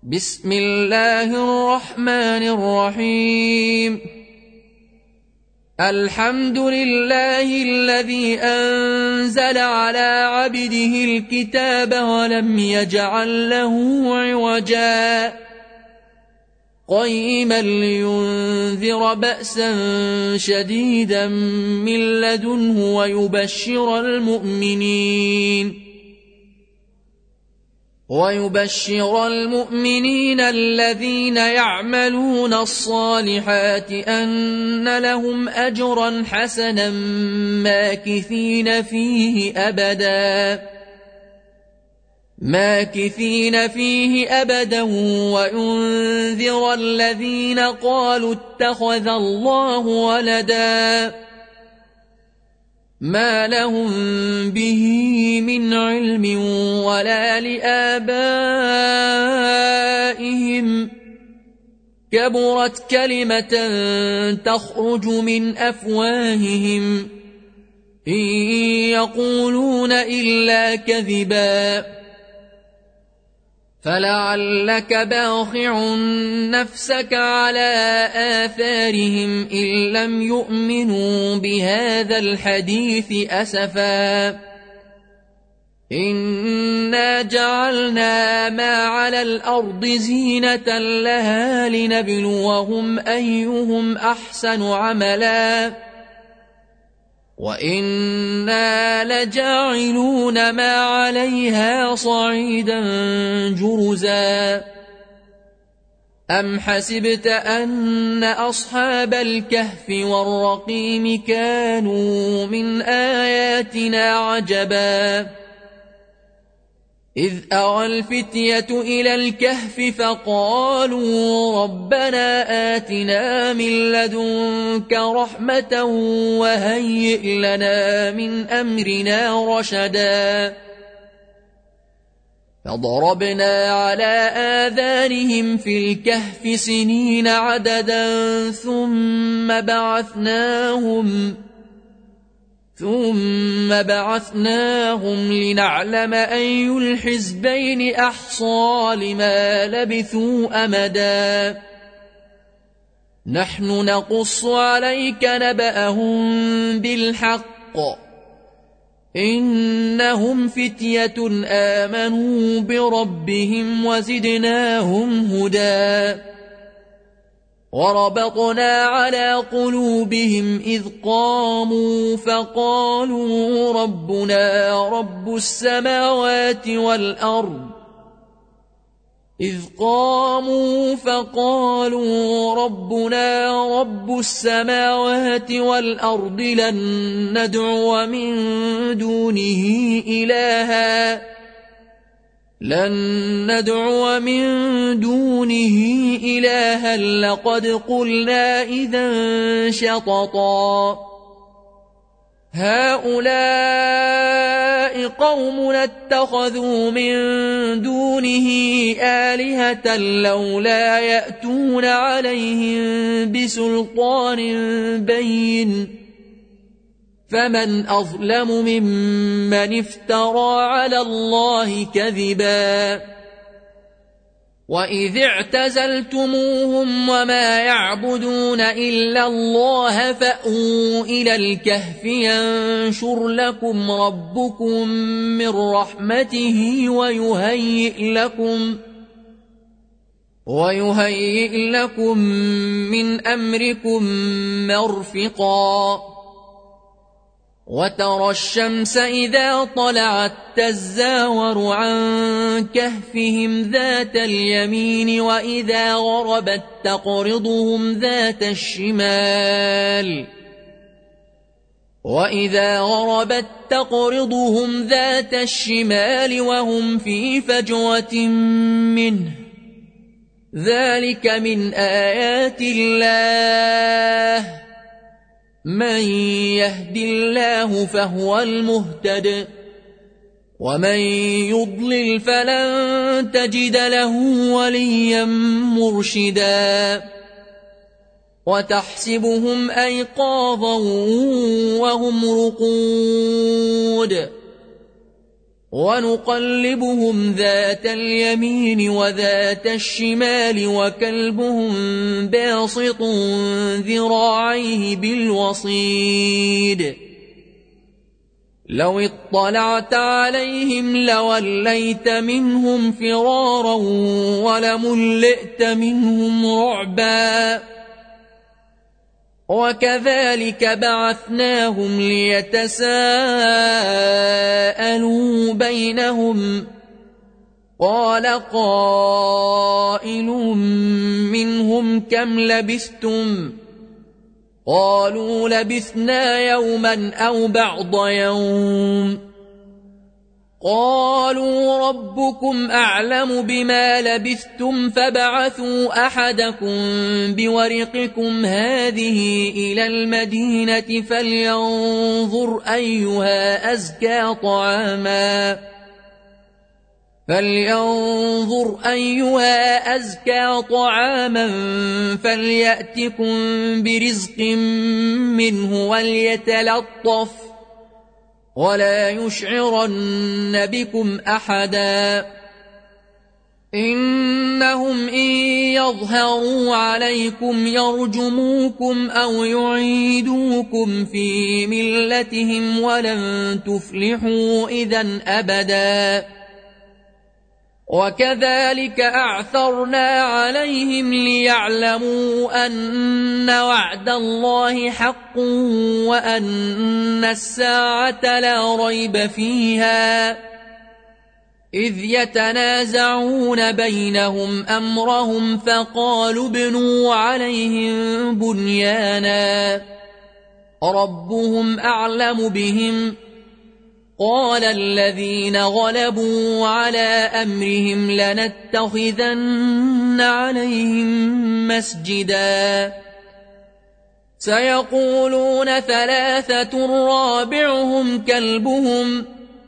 بسم الله الرحمن الرحيم. الحمد لله الذي أنزل على عبده الكتاب ولم يجعل له عوجا قيما لينذر بأسا شديدا من لدنه ويبشر المؤمنين الذين يعملون الصالحات أن لهم أجرا حسنا ماكثين فيه أبدا وينذر الذين قالوا اتخذ الله ولدا ما لهم به من علم ولا لآبائهم كبرت كلمة تخرج من أفواههم إن يقولون إلا كذبا فلعلك باخع نفسك على آثارهم إن لم يؤمنوا بهذا الحديث أسفا إنا جعلنا ما على الأرض زينة لها لنبلوهم أيهم أحسن عملا وإنا لجاعلون ما عليها صعيدا جرزا أم حسبت أن أصحاب الكهف والرقيم كانوا من آياتنا عجبا إذ أوى الفتية إلى الكهف فقالوا ربنا آتنا من لدنك رحمة وهيئ لنا من أمرنا رشدا فضربنا على آذانهم في الكهف سنين عددا ثم بعثناهم لنعلم أي الحزبين أحصى لما لبثوا أمدا نحن نقص عليك نبأهم بالحق إنهم فتية آمنوا بربهم وزدناهم هدى وربطنا على قلوبهم إذ قاموا فقالوا ربنا رب السماوات والأرض لن ندعو من دونه إلها لقد قلنا إذا شططا هؤلاء قومنا اتخذوا من دونه آلهة لولا يأتون عليهم بسلطان بين فمن أظلم ممن افترى على الله كذبا وإذ اعتزلتموهم وما يعبدون إلا الله فأووا إلى الكهف ينشر لكم ربكم من رحمته ويهيئ لكم من أمركم مرفقا وترى الشمس إذا طلعت تزاور عن كهفهم ذات اليمين وإذا غربت تقرضهم ذات الشمال وهم في فجوة منه ذلك من آيات الله من يهد الله فهو المهتد ومن يضلل فلن تجد له وليا مرشدا وتحسبهم أيقاظا وهم رقود ونقلبهم ذات اليمين وذات الشمال وكلبهم باسط ذراعيه بالوصيد لو اطلعت عليهم لوليت منهم فرارا ولملئت منهم رعبا وكذلك بعثناهم ليتساءلوا بينهم قال قائل منهم كم لبثتم قالوا لبثنا يوما أو بعض يوم قالوا ربكم أعلم بما لبثتم فابعثوا أحدكم بورقكم هذه إلى المدينة فلينظر أيها أزكى طعاما فليأتكم برزق منه وليتلطف ولا يشعرن بكم أحدا إنهم إن يظهروا عليكم يرجموكم أو يعيدوكم في ملتهم ولن تفلحوا إذن أبدا وكذلك أعثرنا عليهم ليعلموا أن وعد الله حق وأن الساعة لا ريب فيها إذ يتنازعون بينهم أمرهم فقالوا ابنوا عليهم بنيانا ربهم أعلم بهم قال الذين غلبوا على أمرهم لنتخذن عليهم مسجدا سيقولون ثلاثة رابعهم كلبهم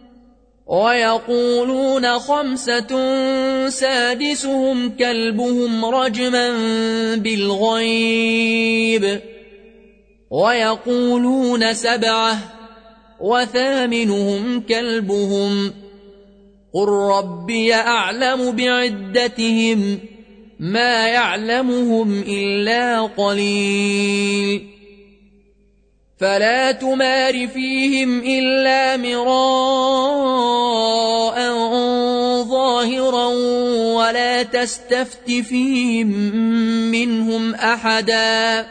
ويقولون خمسة سادسهم كلبهم رجما بالغيب ويقولون سبعة وثامنهم كلبهم قل ربي أعلم بعدتهم ما يعلمهم إلا قليل فلا تمار فيهم إلا مراء ظاهرا ولا تستفت فيهم منهم أحدا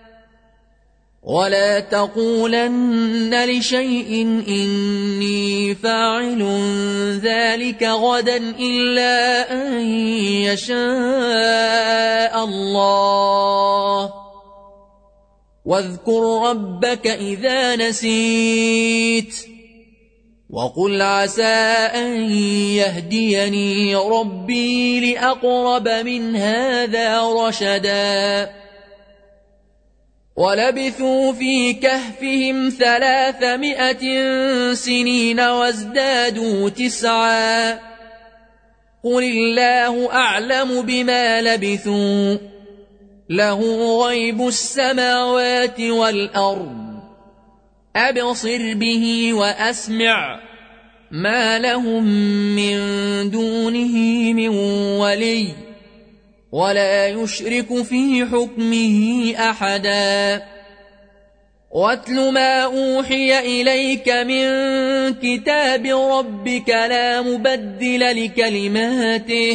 ولا تقولن لشيء إني فاعل ذلك غدا إلا أن يشاء الله واذكر ربك إذا نسيت وقل عسى أن يهديني ربي لأقرب من هذا رشدا ولبثوا في كهفهم 300 سنين وازدادوا 9 قل الله أعلم بما لبثوا له غيب السماوات والأرض أبصر به وأسمع ما لهم من دونه من ولي ولا يشرك في حكمه أحدا واتل ما أوحي إليك من كتاب ربك لا مبدل لكلماته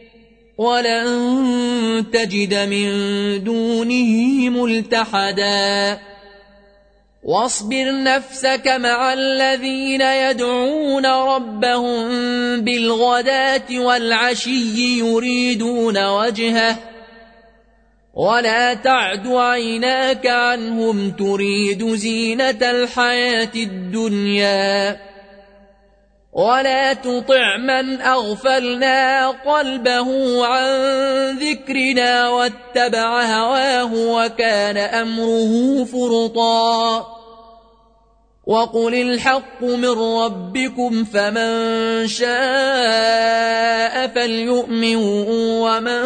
ولن تجد من دونه ملتحدا واصبر نفسك مع الذين يدعون ربهم بالغداة والعشي يريدون وجهه ولا تعد عيناك عنهم تريد زينة الحياة الدنيا ولا تطع من أغفلنا قلبه عن ذكرنا واتبع هواه وكان أمره فرطا وقل الحق من ربكم فمن شاء فليؤمن ومن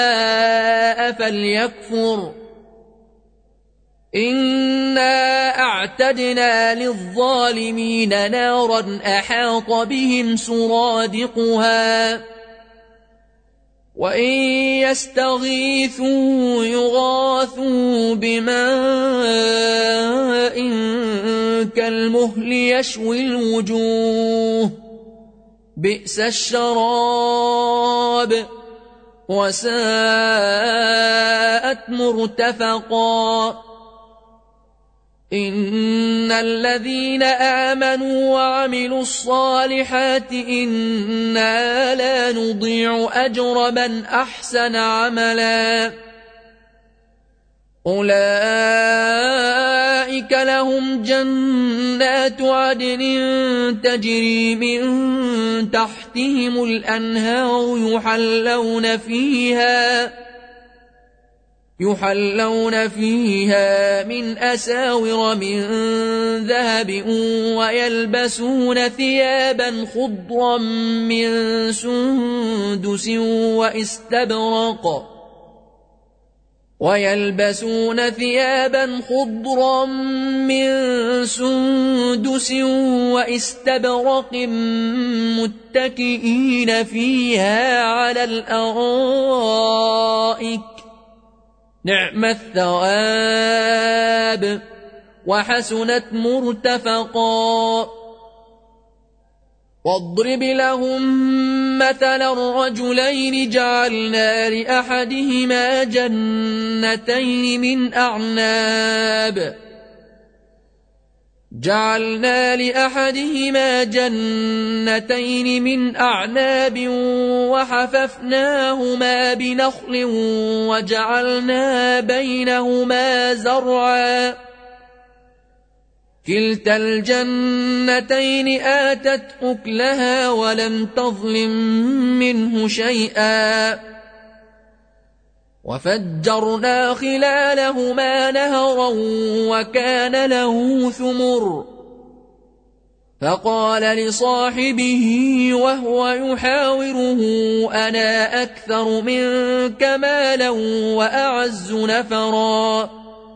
شاء فليكفر إنا وأعتدنا للظالمين نارا أحاط بهم سرادقها وإن يستغيثوا يغاثوا بماء كالمهل يشوي الوجوه بئس الشراب وساءت مرتفقا إن الذين آمنوا وعملوا الصالحات إنا لا نضيع أجر من أحسن عملا أولئك لهم جنات عدن تجري من تحتهم الأنهار يحلون فيها من أساور من ذهب ويلبسون ثيابا خضرا من سندس واستبرق متكئين فيها على الأرائك نعم الثواب وحسنت مرتفقا واضرب لهم مثلا الرجلين جعلنا لأحدهما جنتين من أعناب وحففناهما بنخل وجعلنا بينهما زرعا كلتا الجنتين آتت أكلها ولم تظلم منه شيئا وفجرنا خلالهما نهرا وكان له ثمر فقال لصاحبه وهو يحاوره أنا أكثر منك مالا وأعز نفرا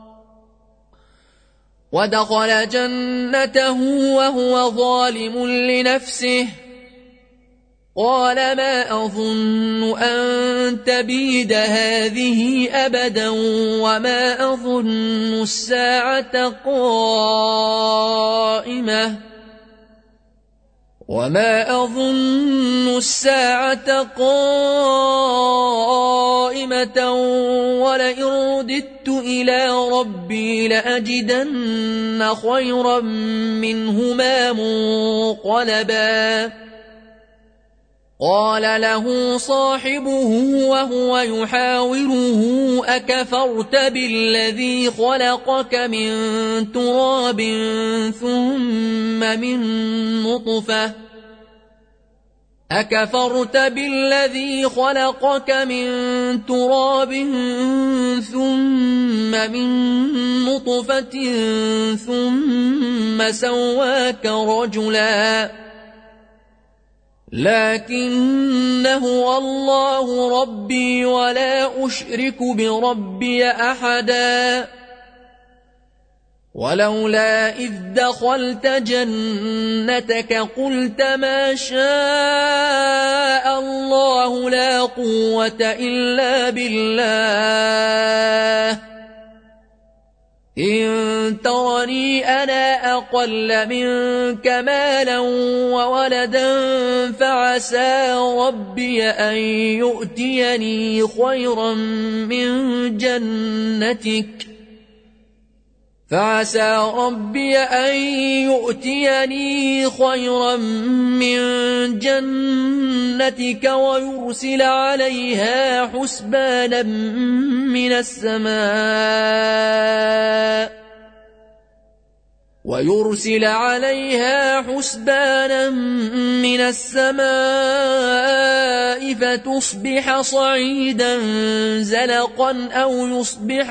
ودخل جنته وهو ظالم لنفسه قال ما أظن أن تبيد هذه أبدا وما أظن الساعة قائمة ولئن رددت إلى ربي لأجدن خيرا منهما منقلبا قال له صاحبه وهو يحاوره أكفرت بالذي خلقك من تراب ثم من نطفة ثم سواك رجلا لكنه الله ربي ولا أشرك بربي أحدا ولولا إذ دخلت جنتك قلت ما شاء الله لا قوة إلا بالله إن ترني أنا أقل منك مالا وولدا فعسى ربي أن يؤتيني خيرا من جنتك ويرسل عليها حسبانا من السماء فتصبح صعيدا زلقا أو يصبح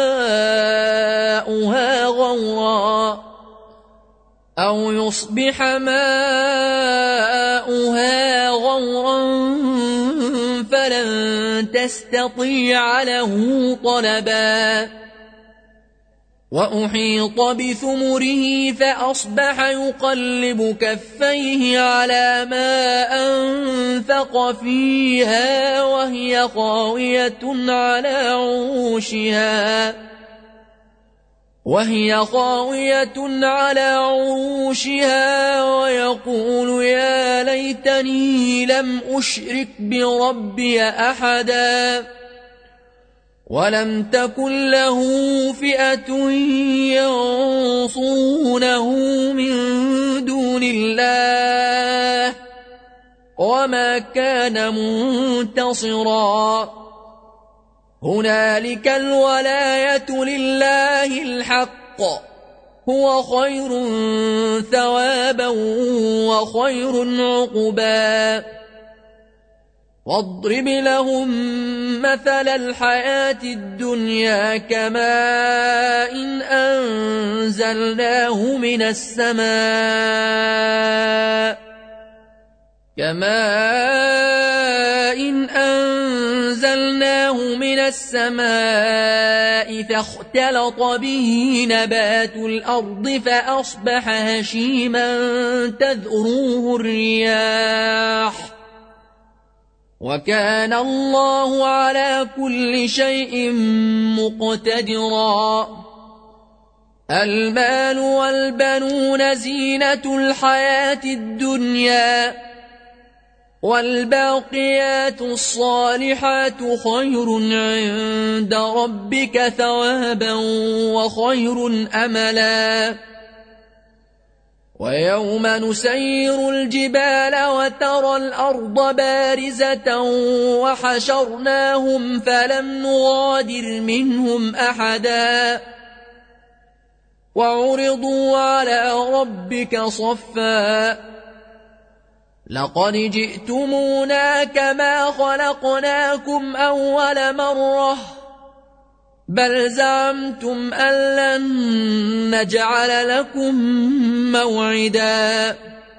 ماؤها غورا فلن تستطيع له طلبا وأحيط بثمره فأصبح يقلب كفيه على ما أنفق فيها وهي خاوية على عروشها ويقول يا ليتني لم أشرك بربي أحدا ولم تكن له فئة ينصرونه من دون الله وما كان منتصرا هنالك الولاية لله الحق هو خير ثوابا وخير عقبا واضرب لهم مثل الحياة الدنيا كماء أنزلناه من السماء فاختلط به نبات الأرض فأصبح هشيما تذروه الرياح وكان الله على كل شيء مقتدرا المال والبنون زينة الحياة الدنيا والباقيات الصالحات خير عند ربك ثوابا وخير أملا ويوم نسير الجبال وترى الأرض بارزة وحشرناهم فلم نغادر منهم أحدا وعرضوا على ربك صفا لقد جئتمونا كما خلقناكم أول مرة بل زعمتم أن لن نجعل لكم موعدا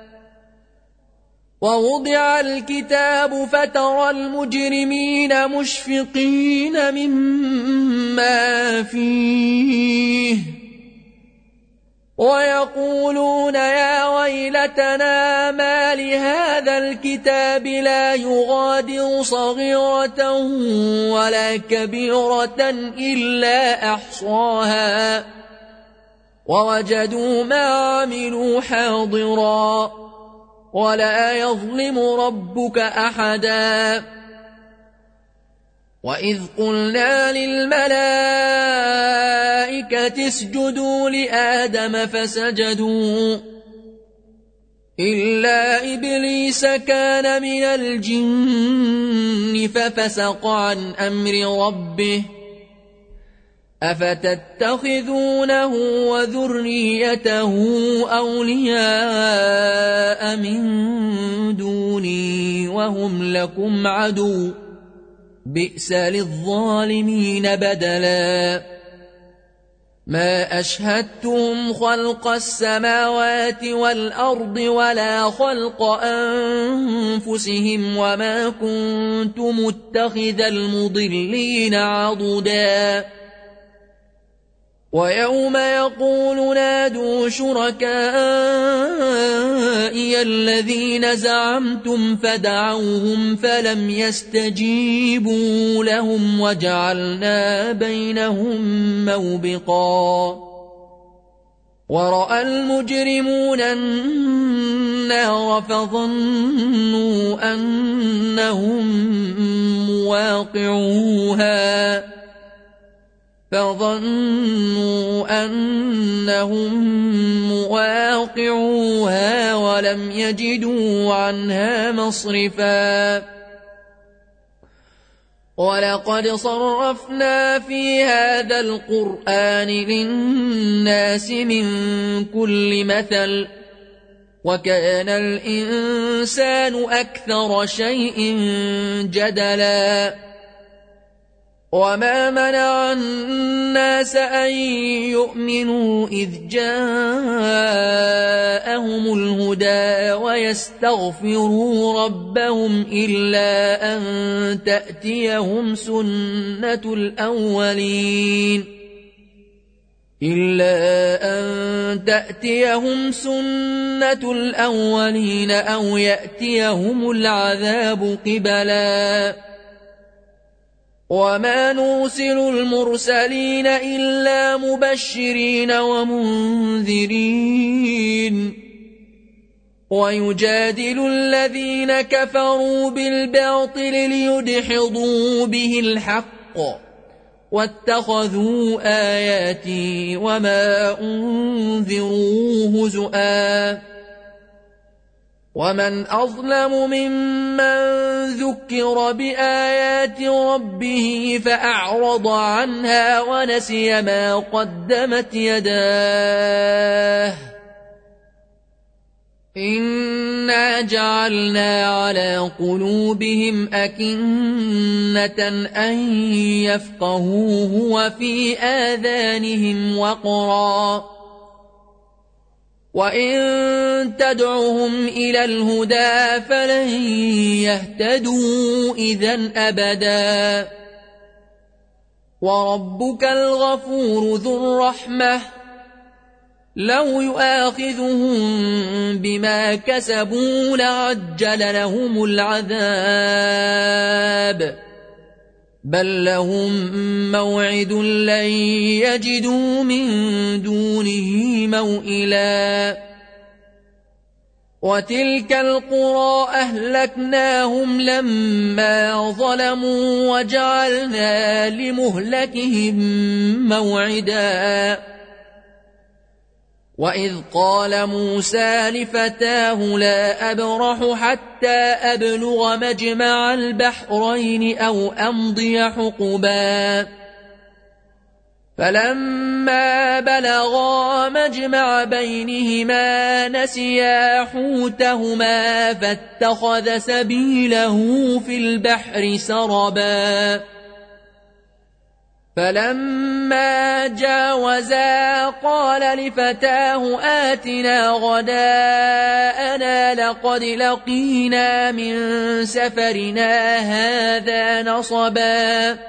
ووضع الكتاب فترى المجرمين مشفقين مما فيه ويقولون يا ويلتنا ما لهذا الكتاب لا يغادر صغيرة ولا كبيرة إلا أحصاها ووجدوا ما عملوا حاضرا ولا يظلم ربك أحدا وإذ قلنا للملائكة اسجدوا لآدم فسجدوا إلا إبليس كان من الجن ففسق عن أمر ربه أفتتخذونه وذريته أولياء من دوني وهم لكم عدو بئس للظالمين بدلا ما أشهدتهم خلق السماوات والأرض ولا خلق أنفسهم وما كنت متخذ المضلين عضدا ويوم يقول نادوا شركائي الذين زعمتم فدعوهم فلم يستجيبوا لهم وجعلنا بينهم موبقا ورأى المجرمون النار فظنوا أنهم مواقعوها ولم يجدوا عنها مصرفا ولقد صرفنا في هذا القرآن للناس من كل مثل وكان الإنسان أكثر شيء جدلا وما منع الناس أن يؤمنوا إذ جاءهم الهدى ويستغفروا ربهم إلا أن تأتيهم سنة الأولين إلا أن تأتيهم سنة الأولين أو يأتيهم العذاب قبلا وما نرسل المرسلين إلا مبشرين ومنذرين ويجادل الذين كفروا بالباطل ليدحضوا به الحق واتخذوا آياتي وما أنذروا هزؤا ومن أظلم ممن ذكر بآيات ربه فأعرض عنها ونسي ما قدمت يداه إنا جعلنا على قلوبهم أكنة أن يفقهوه وفي آذانهم وقرا وإن تدعهم إلى الهدى فلن يهتدوا إذن أبدا وربك الغفور ذو الرحمة لو يؤاخذهم بما كسبوا لعجل لهم العذاب بل لهم موعد لن يجدوا من دونه موئلا وتلك القرى أهلكناهم لما ظلموا وجعلنا لمهلكهم موعدا وإذ قال موسى لفتاه لا أبرح حتى أبلغ مجمع البحرين أو أمضي حقبا فلما بلغا مجمع بينهما نسيا حوتهما فاتخذ سبيله في البحر سربا فلما جاوزا قال لفتاه آتنا غداءنا لقد لقينا من سفرنا هذا نصبا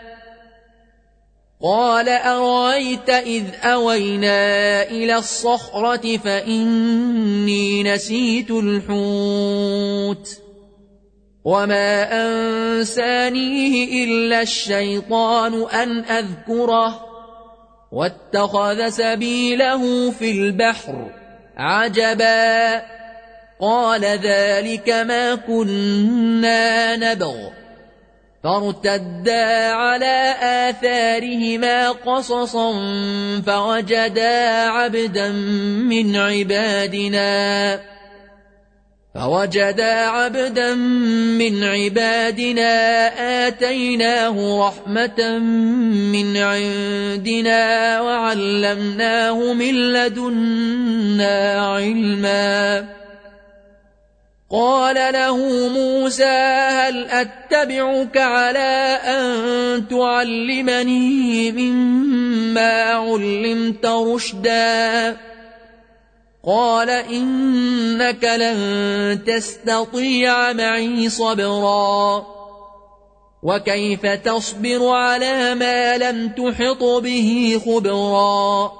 قال أرأيت إذ أوينا إلى الصخرة فإني نسيت الحوت وما أنسانيه إلا الشيطان أن أذكره واتخذ سبيله في البحر عجبا قال ذلك ما كنا نبغ فارتدا على آثارهما قصصا فوجدا عبدا من عبادنا آتيناه رحمة من عندنا وعلمناه من لدنا علما قال له موسى هل أتبعك على أن تعلمني مما علمت رشدا قال إنك لن تستطيع معي صبرا وكيف تصبر على ما لم تحط به خبرا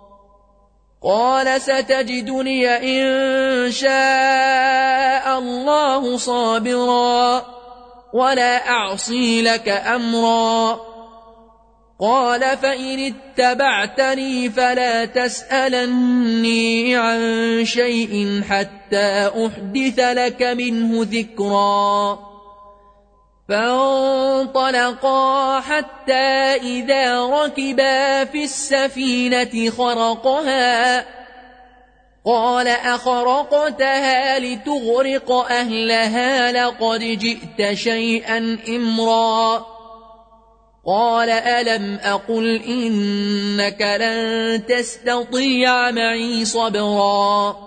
قال ستجدني إن شاء الله صابرا ولا أعصي لك أمرا قال فإن اتبعتني فلا تسألني عن شيء حتى أحدث لك منه ذكرا فانطلقا حتى إذا ركبا في السفينة خرقها قال أخرقتها لتغرق أهلها لقد جئت شيئا إمرا قال ألم أقل إنك لن تستطيع معي صبرا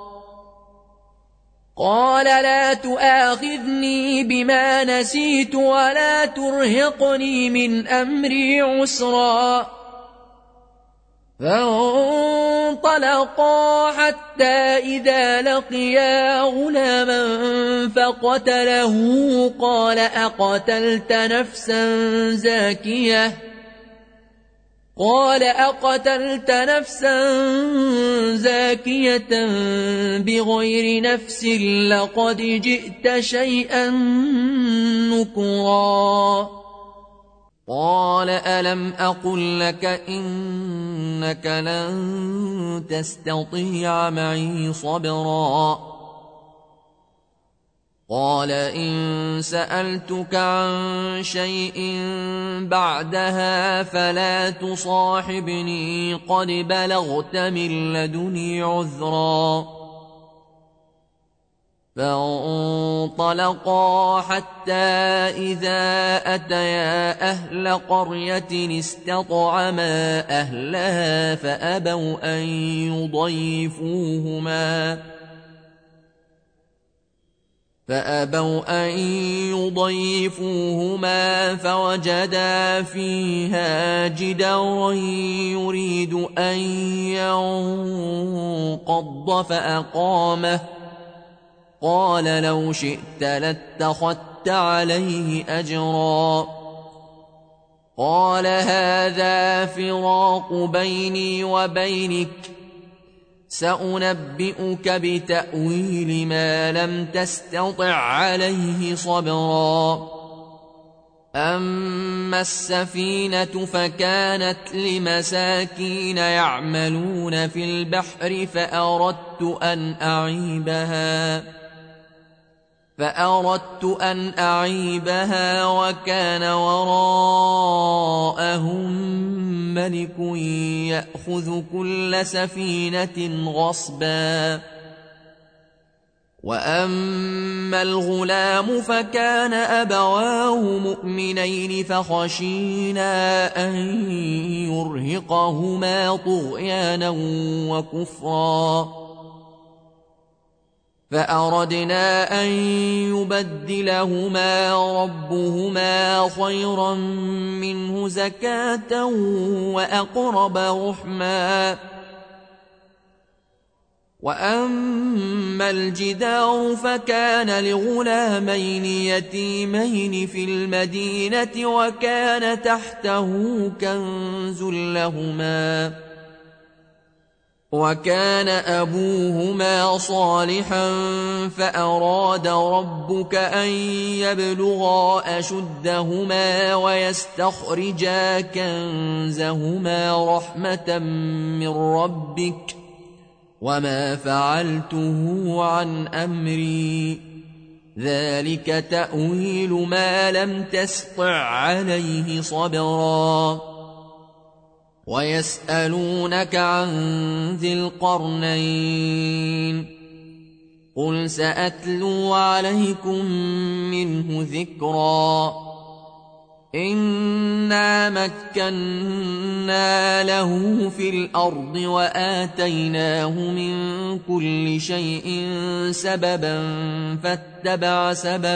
قال لا تؤاخذني بما نسيت ولا ترهقني من أمري عسرا فانطلقا حتى إذا لقيا غلاما فقتله قال أقتلت نفسا زاكية قال أقتلت نفسا زاكية بغير نفس لقد جئت شيئا نكرا قال ألم أقل لك إنك لن تستطيع معي صبرا قال إن سألتك عن شيء بعدها فلا تصاحبني قد بلغت من لدني عذرا فانطلقا حتى إذا أتيا أهل قرية استطعما أهلها فأبوا أن يضيفوهما فوجدا فيها جدارا يريد أن ينقض فأقامه قال لو شئت لاتخذت عليه أجرا قال هذا فراق بيني وبينك سأنبئك بتأويل ما لم تستطع عليه صبرا أما السفينة فكانت لمساكين يعملون في البحر فأردت أن أعيبها وكان وراءهم ملك يأخذ كل سفينة غصبا وأما الغلام فكان أبواه مؤمنين فخشينا أن يرهقهما طغيانا وكفرا فأردنا أن يبدلهما ربهما خيرا منه زكاة وأقرب رحما وأما الجدار فكان لغلامين يتيمين في المدينة وكان تحته كنز لهما وكان أبوهما صالحا فأراد ربك أن يبلغا أشدهما ويستخرجا كنزهما رحمة من ربك وما فعلته عن أمري ذلك تأويل ما لم تسطع عليه صبرا ويسألونك عن ذي القرنين قل سأتلو عليكم منه ذكرا إنا مكنا له في الأرض وآتيناه من كل شيء سببا فاتبع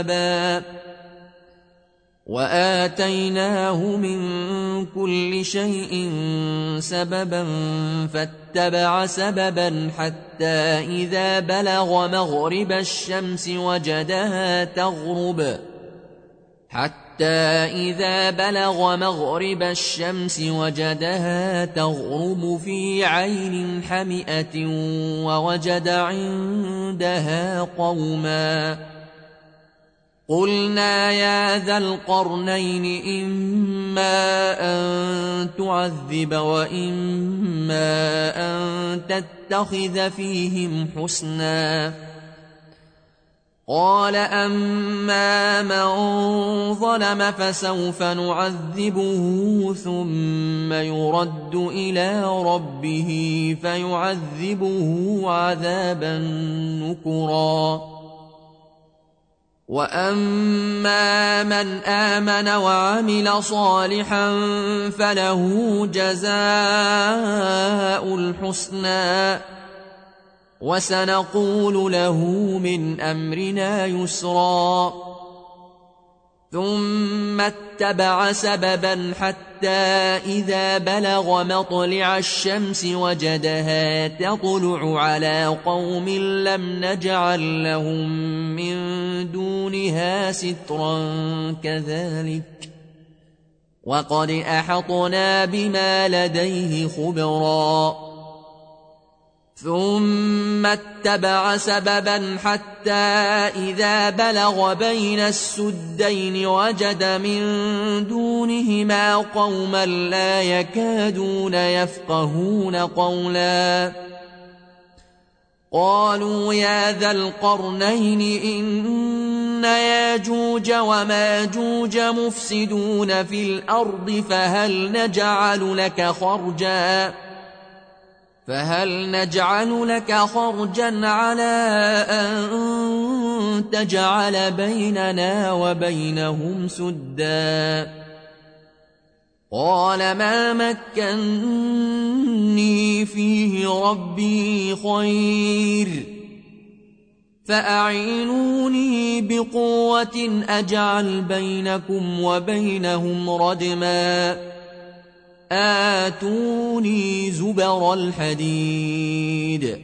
سببا حتى إذا بلغ مغرب الشمس وجدها تغرب في عين حمئة ووجد عندها قوما قلنا يا ذا القرنين إما أن تعذب وإما أن تتخذ فيهم حسنا قال أما من ظلم فسوف نعذبه ثم يرد إلى ربه فيعذبه عذابا نكرا وأما من آمن وعمل صالحا فله جزاء الحسنى وسنقول له من أمرنا يسرا ثم اتبع سببا حتى إذا بلغ مطلع الشمس وجدها تطلع على قوم لم نجعل لهم من دونها سترا وقد أحطنا بما لديه خبرا ثم اتبع سببا حتى إذا بلغ بين السدين وجد من دونهما قوما لا يكادون يفقهون قولا قالوا يا ذا القرنين إن ياجوج وماجوج مفسدون في الأرض فهل نجعل لك خرجا على أن تجعل بيننا وبينهم سدا قال ما مكني فيه ربي خير فأعينوني بقوة أجعل بينكم وبينهم ردما آتوني زبر الحديد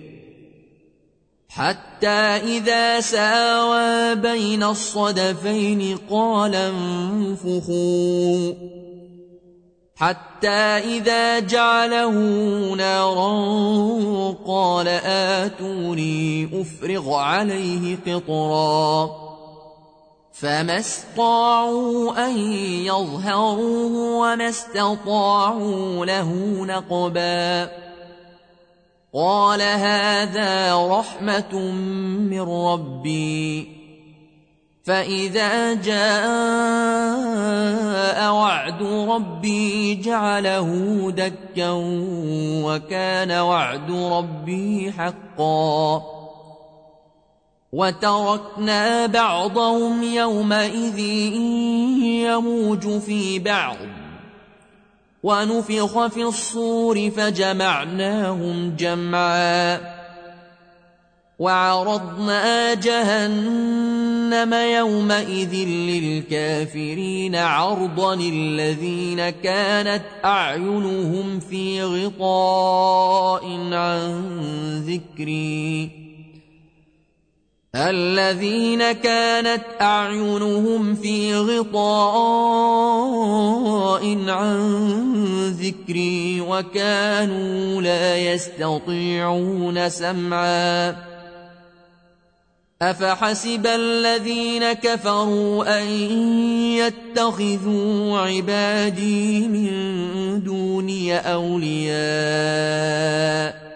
حتى إذا ساوى بين الصدفين قال انفخوا حتى إذا جعله نارا قال آتوني أفرغ عليه قطرا فما استطاعوا أن يظهروه وما استطاعوا له نقبا قال هذا رحمة من ربي فإذا جاء وعد ربي جعله دكا وكان وعد ربي حقا وتركنا بعضهم يومئذ يموج في بعض ونفخ في الصور فجمعناهم جمعا وعرضنا جهنم يومئذ للكافرين عرضا الذين كانت أعينهم في غطاء عن ذكري وكانوا لا يستطيعون سمعا أفحسب الذين كفروا أن يتخذوا عبادي من دوني أولياء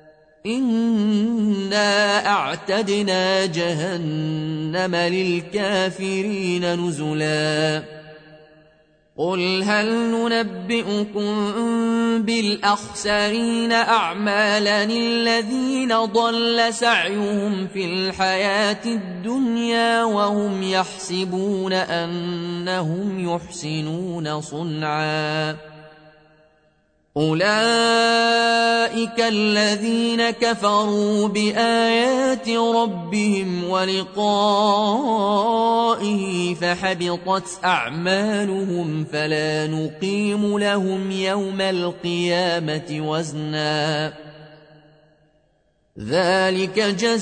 إنا أعتدنا جهنم للكافرين نزلا قل هل ننبئكم بالأخسرين أعمالا الذين ضل سعيهم في الحياة الدنيا وهم يحسبون أنهم يحسنون صنعا أولئك الذين كفروا بآيات ربهم ولقائه فحبطت أعمالهم فلا نقيم لهم يوم القيامة وزنا ذلك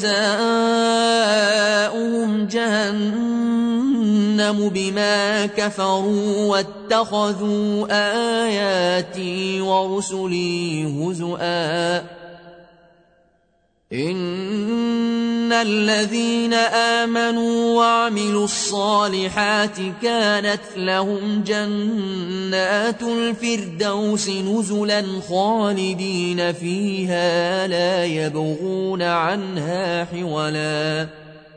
جزاؤهم جهنم بما كفروا واتخذوا آياتي ورسلي هزؤا إن الذين آمنوا وعملوا الصالحات كانت لهم جنات الفردوس نزلا خالدين فيها لا يبغون عنها حولا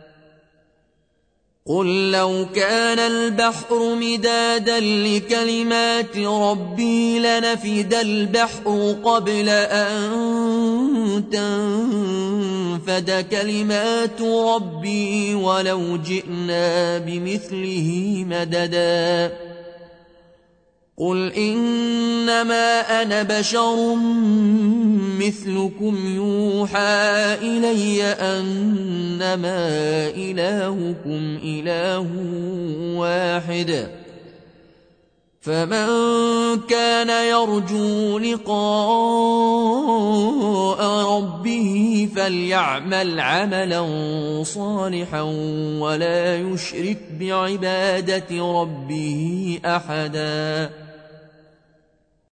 قل لو كان البحر مدادا لكلمات ربي لنفد البحر قبل أن تنفد كلمات ربي ولو جئنا بمثله مددا قل إنما أنا بشر مثلكم يوحى إلي أنما إلهكم إله واحد فمن كان يرجو لقاء ربه فليعمل عملا صالحا ولا يشرك بعبادة ربه أحدا